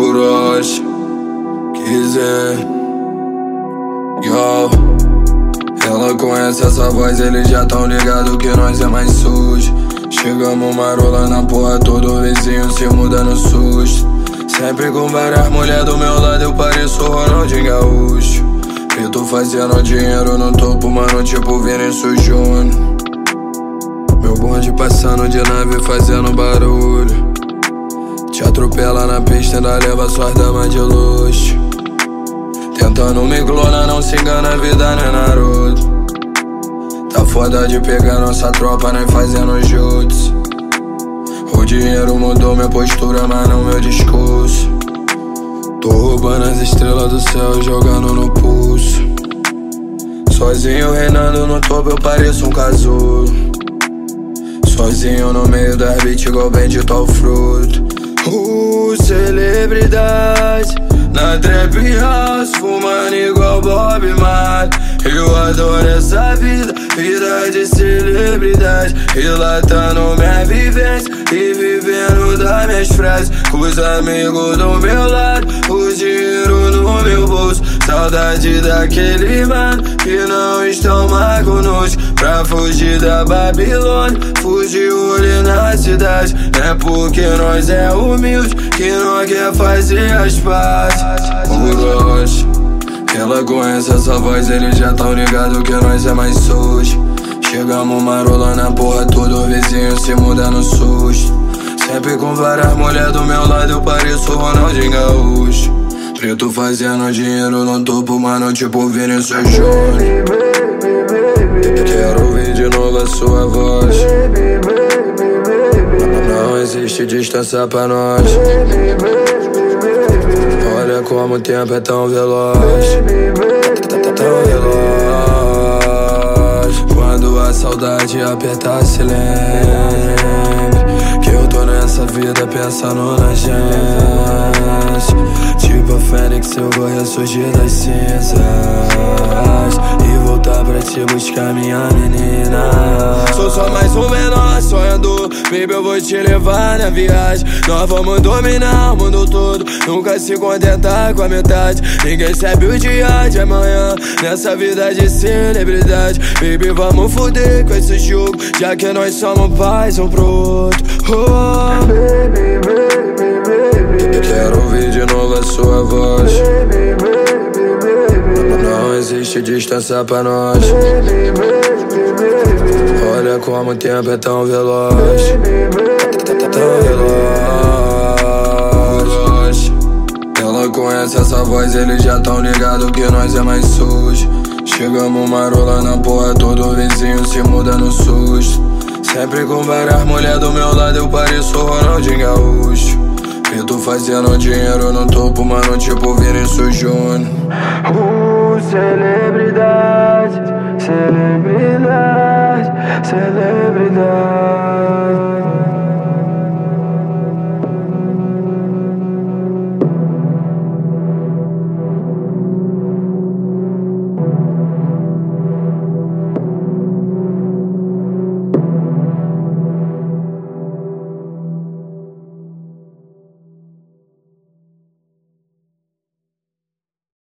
Orochi, quiser, yo. Ela conhece essa voz, eles já tão ligado que nós é mais sujo. Chegamos marola na porra, todo vizinho se muda no susto. Sempre com várias mulheres do meu lado, eu pareço Ronaldinho Gaúcho. E tô fazendo dinheiro no topo, mano, tipo Vinícius Júnior. Meu bonde passando de nave, fazendo barulho. Te atropela na pista, ainda leva suas damas de luxo. Tentando me clonar, não se engana, a vida não é Naruto. Tá foda de pegar nossa tropa, nós fazendo jutsu. O dinheiro mudou minha postura, mas não meu discurso. Tô roubando as estrelas do céu e jogando no pulso. Sozinho reinando no topo, eu pareço um casulo. Sozinho no meio das beats, igual bendito ao fruto. Celebridade na trap house, fumando igual Bob Marley. Eu adoro essa vida, vida de celebridade, relatando minha vivência e vivendo das minhas frases. Com os amigos do meu lado, o dinheiro no meu bolso. Saudade daquele mano que não estão mais conosco. Pra fugir da Babilônia, fugiu ali na cidade. É porque nós é humilde que não quer fazer as pazes. Orochi, ela conhece essa voz, eles já tão ligado que nós é mais sujo. Chegamos marola na porra, todo vizinho se muda no susto. Sempre com várias mulheres do meu lado, eu pareço Ronaldinho Gaúcho. Preto fazendo dinheiro no topo, mano, tipo Vinícius Júnior. Quero ouvir de novo a sua voz. Não existe distância pra nós. Olha como o tempo é tão veloz. Tão veloz. Quando a saudade apertar, se lembre que eu tô nessa vida pensando na gente. Tipo a fênix, eu vou ressurgir das cinzas e voltar pra te buscar, minha menina. Sou só mais um menor sonhador, baby, eu vou te levar na viagem. Nós vamos dominar o mundo todo, nunca se contentar com a metade. Ninguém sabe o dia de amanhã nessa vida de celebridade. Baby, vamos foder com esse jogo, já que nós somos pais um pro outro. Baby, baby, baby, quero ouvir de novo a sua voz. Não existe distância pra nós. Olha como o tempo é tão veloz. Tão veloz. Ela conhece essa voz, eles já tão ligado que nós é mais sujo. Chegamos marola na porra, todo vizinho se muda no susto. Sempre com várias mulheres do meu lado, eu pareço Ronaldinho Gaúcho. Eu tô fazendo dinheiro no topo, mano, tipo Vinícius Júnior. Celebridade, celebridade, celebridade.